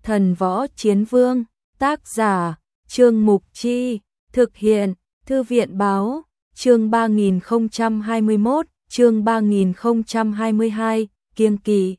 Thần Võ Chiến Vương, tác giả, Trương Mục Chi, thực hiện, Thư viện Báo, chương 3021, chương 3022, kiêng kỵ.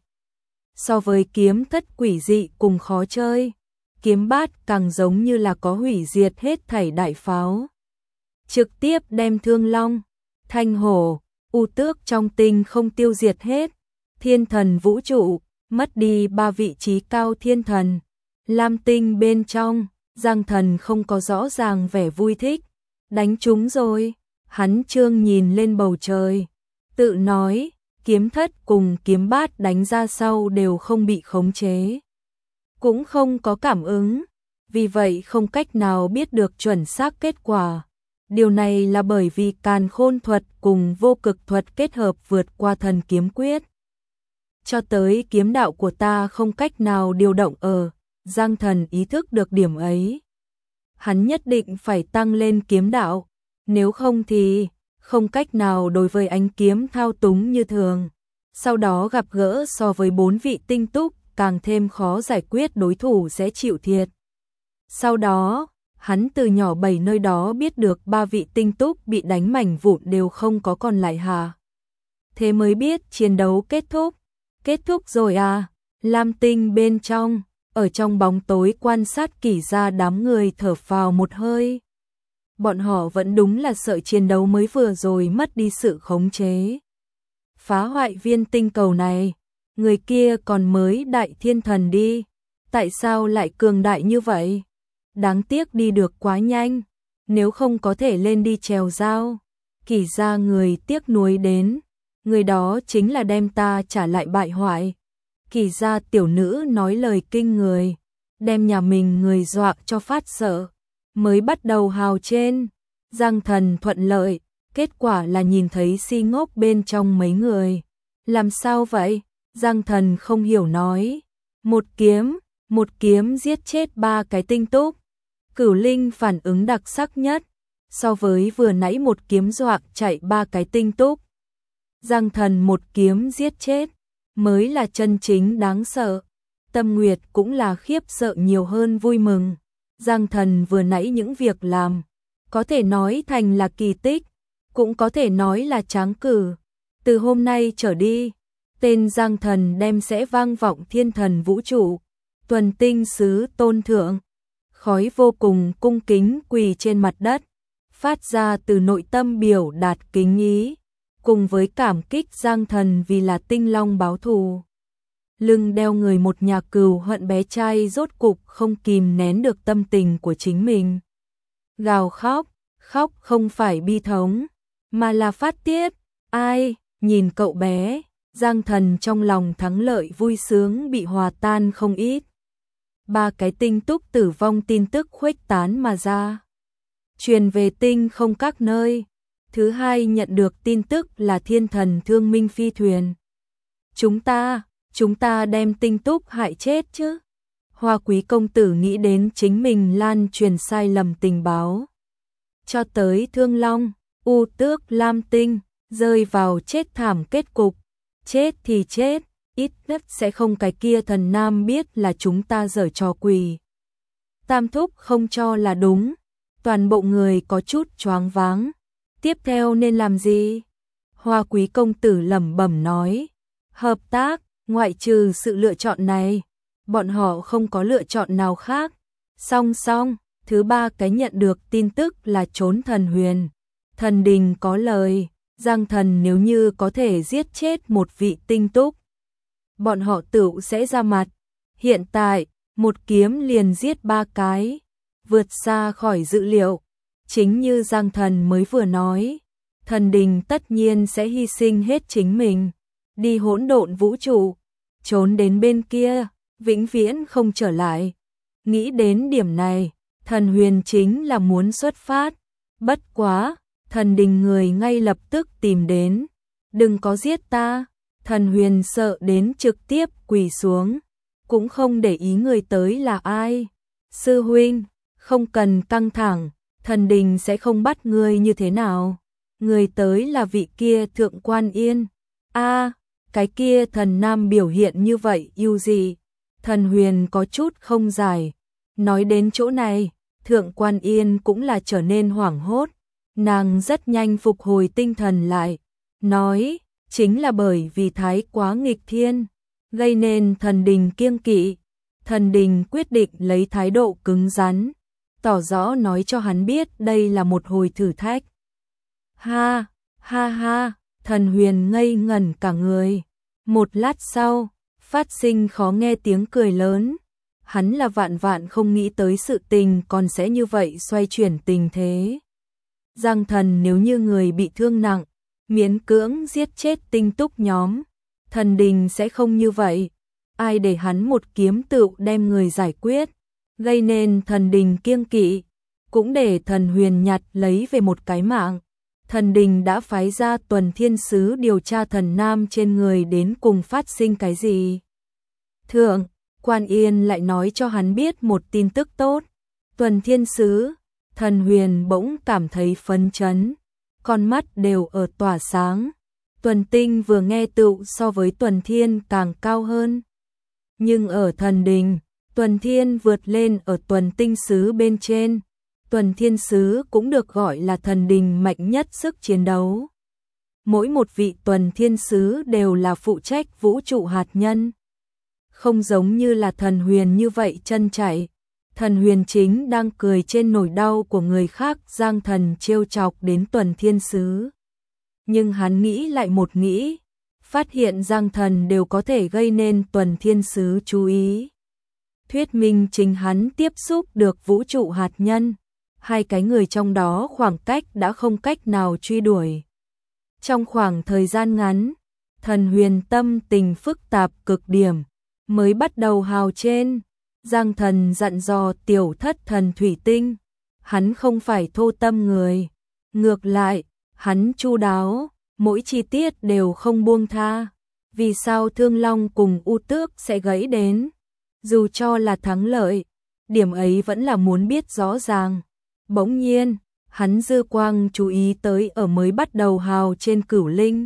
So với kiếm thất quỷ dị cùng khó chơi, kiếm bát càng giống như là có hủy diệt hết thảy đại pháo. Trực tiếp đem Thương Long, Thanh Hổ, U Tước trong tinh không tiêu diệt hết, thiên thần vũ trụ, mất đi 3 vị trí cao thiên thần. Lam tinh bên trong, Giang Thần không có rõ ràng vẻ vui thích, đánh trúng rồi, hắn trương nhìn lên bầu trời, tự nói, kiếm thất cùng kiếm bát đánh ra sau đều không bị khống chế, cũng không có cảm ứng, vì vậy không cách nào biết được chuẩn xác kết quả. Điều này là bởi vì Càn Khôn thuật cùng Vô Cực thuật kết hợp vượt qua thần kiếm quyết. Cho tới kiếm đạo của ta không cách nào điều động ở, Giang Thần ý thức được điểm ấy. Hắn nhất định phải tăng lên kiếm đạo, nếu không thì không cách nào đối với ánh kiếm thao túng như thường. Sau đó gặp gỡ so với 4 vị tinh túc, càng thêm khó giải quyết, đối thủ sẽ chịu thiệt. Sau đó, hắn từ nhỏ 7 nơi đó biết được 3 vị tinh túc bị đánh mảnh vụn đều không có còn lại hà. Thế mới biết chiến đấu kết thúc. Kết thúc rồi à? Lam tinh bên trong, ở trong bóng tối quan sát Kỷ gia đám người thở phào một hơi. Bọn họ vẫn đúng là sợ chiến đấu mới vừa rồi mất đi sự khống chế. Phá hoại viên tinh cầu này, người kia còn mới đại thiên thần đi, tại sao lại cường đại như vậy? Đáng tiếc đi được quá nhanh, nếu không có thể lên đi chèo dao. Kỷ gia người tiếc nuối đến, người đó chính là đem ta trả lại bại hoại. Kỷ gia tiểu nữ nói lời kinh người, đem nhà mình người dọa cho phát sợ, mới bắt đầu hào trên. Giang Thần thuận lợi, kết quả là nhìn thấy si ngốc bên trong mấy người. Làm sao vậy? Giang Thần không hiểu nói. Một kiếm giết chết 3 cái tinh túc. Cửu Linh phản ứng đặc sắc nhất, so với vừa nãy một kiếm dọa chạy 3 cái tinh túc. Giang Thần một kiếm giết chết, mới là chân chính đáng sợ. Tâm Nguyệt cũng là khiếp sợ nhiều hơn vui mừng. Giang Thần vừa nãy những việc làm, có thể nói thành là kỳ tích, cũng có thể nói là tráng cử. Từ hôm nay trở đi, tên Giang Thần đem sẽ vang vọng thiên thần vũ trụ, tuần tinh sứ tôn thượng. Khói vô cùng cung kính quỳ trên mặt đất, phát ra từ nội tâm biểu đạt kính ý, cùng với cảm kích Giang Thần vì là tinh long báo thù. Lưng đeo người một nhà cừu hận bé trai rốt cục không kìm nén được tâm tình của chính mình. Gào khóc, khóc không phải bi thống, mà là phát tiết. Ai, nhìn cậu bé, Giang Thần trong lòng thắng lợi vui sướng bị hòa tan không ít. 3 cái tinh túc tử vong tin tức khuếch tán mà ra, truyền về tinh không các nơi. Thứ hai nhận được tin tức là thiên thần thương minh phi thuyền. Chúng ta đem tinh túc hại chết chứ? Hoa Quý công tử nghĩ đến chính mình lan truyền sai lầm tình báo. Cho tới Thương Long, U Tước, Lam Tinh, rơi vào chết thảm kết cục. Chết thì chết, ít nhất sẽ không cái kia thần nam biết là chúng ta giở trò quỷ. Tam thúc không cho là đúng, toàn bộ người có chút choáng váng. Tiếp theo nên làm gì? Hoa Quý công tử lẩm bẩm nói. Hợp tác, ngoại trừ sự lựa chọn này, bọn họ không có lựa chọn nào khác. Song song, thứ 3 cái nhận được tin tức là trốn thần huyền. Thần đình có lời, Giang Thần nếu như có thể giết chết một vị tinh túc, bọn họ tự sẽ ra mặt. Hiện tại, một kiếm liền giết 3 cái, vượt xa khỏi dự liệu. Chính như Giang Thần mới vừa nói, thần đình tất nhiên sẽ hy sinh hết chính mình, đi hỗn độn vũ trụ, trốn đến bên kia, vĩnh viễn không trở lại. Nghĩ đến điểm này, thần huyền chính là muốn xuất phát. Bất quá, thần đình người ngay lập tức tìm đến. Đừng có giết ta. Thần huyền sợ đến trực tiếp quỳ xuống, cũng không để ý người tới là ai. Sư huynh, không cần căng thẳng, thần đình sẽ không bắt ngươi như thế nào. Người tới là vị kia Thượng Quan Yên. A, cái kia thần nam biểu hiện như vậy yêu gì? Thần Huyền có chút không giải. Nói đến chỗ này, Thượng Quan Yên cũng là trở nên hoảng hốt. Nàng rất nhanh phục hồi tinh thần lại. Nói, chính là bởi vì thái quá nghịch thiên, gây nên thần đình kiêng kỵ. Thần đình quyết định lấy thái độ cứng rắn, tỏ rõ nói cho hắn biết đây là một hồi thử thách. Ha, ha ha, Thần Huyền ngây ngẩn cả người. Một lát sau, phát sinh khó nghe tiếng cười lớn. Hắn là vạn vạn không nghĩ tới sự tình còn sẽ như vậy xoay chuyển tình thế. Giang Thần nếu như người bị thương nặng, miễn cưỡng giết chết Tinh Túc nhóm, thần đình sẽ không như vậy. Ai để hắn một kiếm tựu đem người giải quyết, gây nên thần đình kiêng kỵ, cũng để Thần Huyền nhặt lấy về một cái mạng. Thần đình đã phái ra Tuần Thiên Sứ điều tra thần nam trên người đến cùng phát sinh cái gì. Thượng Quan Yên lại nói cho hắn biết một tin tức tốt. Tuần Thiên Sứ, Thần Huyền bỗng cảm thấy phấn chấn, con mắt đều ở tỏa sáng. Tuần Tinh vừa nghe tựu so với Tuần Thiên càng cao hơn. Nhưng ở thần đình, Tuần Thiên vượt lên ở Tuần Tinh Sứ bên trên. Tuần Thiên Sứ cũng được gọi là thần đình mạnh nhất sức chiến đấu. Mỗi một vị Tuần Thiên Sứ đều là phụ trách vũ trụ hạt nhân. Không giống như là Thần Huyền như vậy chân chạy. Thần Huyền chính đang cười trên nỗi đau của người khác. Giang Thần trêu chọc đến Tuần Thiên Sứ. Nhưng hắn nghĩ lại một nghĩ, phát hiện Giang Thần đều có thể gây nên Tuần Thiên Sứ chú ý. Thuyết minh chính hắn tiếp xúc được vũ trụ hạt nhân. Hai cái người trong đó khoảng cách đã không cách nào truy đuổi. Trong khoảng thời gian ngắn, Thần Huyền tâm tình phức tạp cực điểm, mới bắt đầu hào trên. Giang Thần dặn dò Tiểu Thất Thần Thủy Tinh, hắn không phải thô tâm người, ngược lại, hắn chu đáo, mỗi chi tiết đều không buông tha. Vì sao Thương Long cùng U Tước sẽ gãy đến? Dù cho là thắng lợi, điểm ấy vẫn là muốn biết rõ ràng. Bỗng nhiên, hắn dư quang chú ý tới ở mới bắt đầu hào trên Cửu Linh.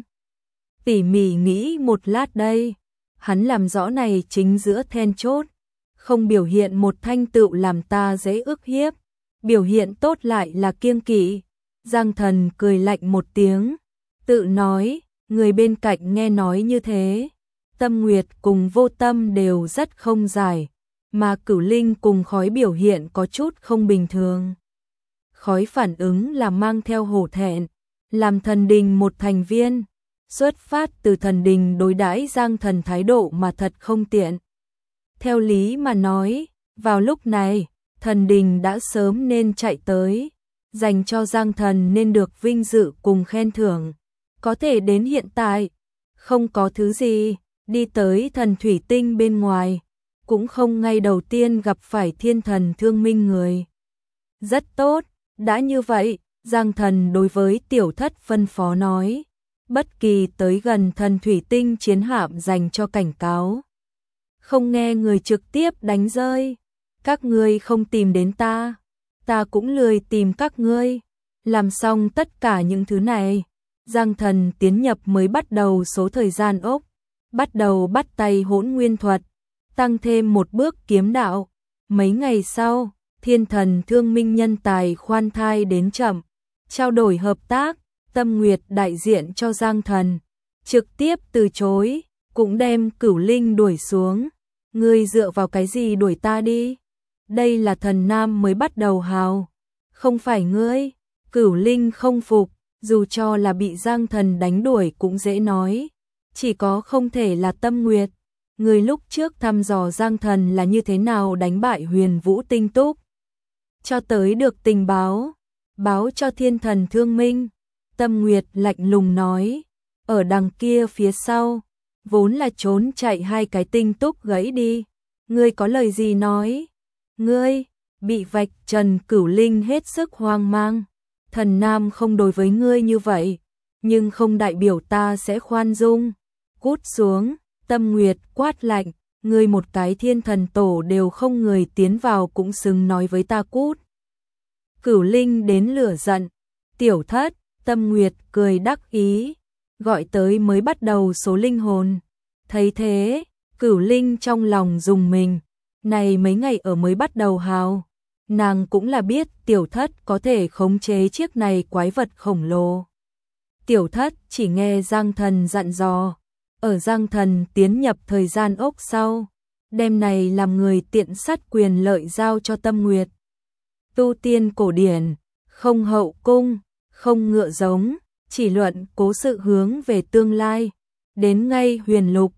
Tỉ mỉ nghĩ một lát đây, hắn làm rõ này chính giữa then chốt. Không biểu hiện một thanh tựu làm ta dễ ức hiếp, biểu hiện tốt lại là kiêng kỵ. Giang Thần cười lạnh một tiếng, tự nói, người bên cạnh nghe nói như thế. Tâm Nguyệt cùng Vô Tâm đều rất không giải, mà Cửu Linh cùng Khói biểu hiện có chút không bình thường. Khói phản ứng là mang theo hổ thẹn, làm thần đình một thành viên, xuất phát từ thần đình đối đãi Giang Thần thái độ mà thật không tiện. Theo lý mà nói, vào lúc này, thần đình đã sớm nên chạy tới, dành cho Giang Thần nên được vinh dự cùng khen thưởng. Có thể đến hiện tại, không có thứ gì, đi tới Thần Thủy Tinh bên ngoài, cũng không ngay đầu tiên gặp phải Thiên Thần Thương Minh người. Rất tốt, đã như vậy, Giang Thần đối với Tiểu Thất phân phó nói, bất kỳ tới gần Thần Thủy Tinh chiến hạm dành cho cảnh cáo. Không nghe người trực tiếp đánh rơi, các ngươi không tìm đến ta, ta cũng lười tìm các ngươi. Làm xong tất cả những thứ này, Giang Thần tiến nhập mới bắt đầu số thời gian ốc, bắt đầu bắt tay Hỗn Nguyên thuật, tăng thêm một bước kiếm đạo. Mấy ngày sau, Thiên Thần Thương Minh nhân tài khoan thai đến chậm, trao đổi hợp tác. Tâm Nguyệt đại diện cho Giang Thần, trực tiếp từ chối, cũng đem Cửu Linh đuổi xuống. Ngươi dựa vào cái gì đuổi ta đi? Đây là thần nam mới bắt đầu hào, không phải ngươi. Cửu Linh không phục, dù cho là bị Giang Thần đánh đuổi cũng dễ nói, chỉ có không thể là Tâm Nguyệt. Người lúc trước thăm dò Giang Thần là như thế nào đánh bại Huyền Vũ Tinh Túc, cho tới được tình báo, báo cho Thiên Thần Thương Minh. Tâm Nguyệt lạnh lùng nói, ở đằng kia phía sau, vốn là trốn chạy hai cái Tinh Túc gãy đi. Ngươi có lời gì nói? Ngươi, bị vạch trần. Cửu Linh hết sức hoang mang. Thần nam không đối với ngươi như vậy, nhưng không đại biểu ta sẽ khoan dung. Cút xuống. Tâm Nguyệt quát lạnh, ngươi một cái Thiên Thần tổ đều không người tiến vào cũng xứng nói với ta cút. Cửu Linh đến lửa giận. Tiểu Thất. Tâm Nguyệt cười đắc ý, gọi tới mới bắt đầu số linh hồn. Thấy thế, Cửu Linh trong lòng dùng mình, này mấy ngày ở mới bắt đầu hào. Nàng cũng là biết tiểu thất có thể khống chế chiếc này quái vật khổng lồ. Tiểu thất chỉ nghe Giang Thần dặn dò, ở Giang Thần tiến nhập thời gian ốc sau, đêm này làm người tiện sát quyền lợi giao cho Tâm Nguyệt. Tu tiên cổ điển, không hậu cung, không ngựa giống, chỉ luận cố sự hướng về tương lai, đến ngay huyền lục,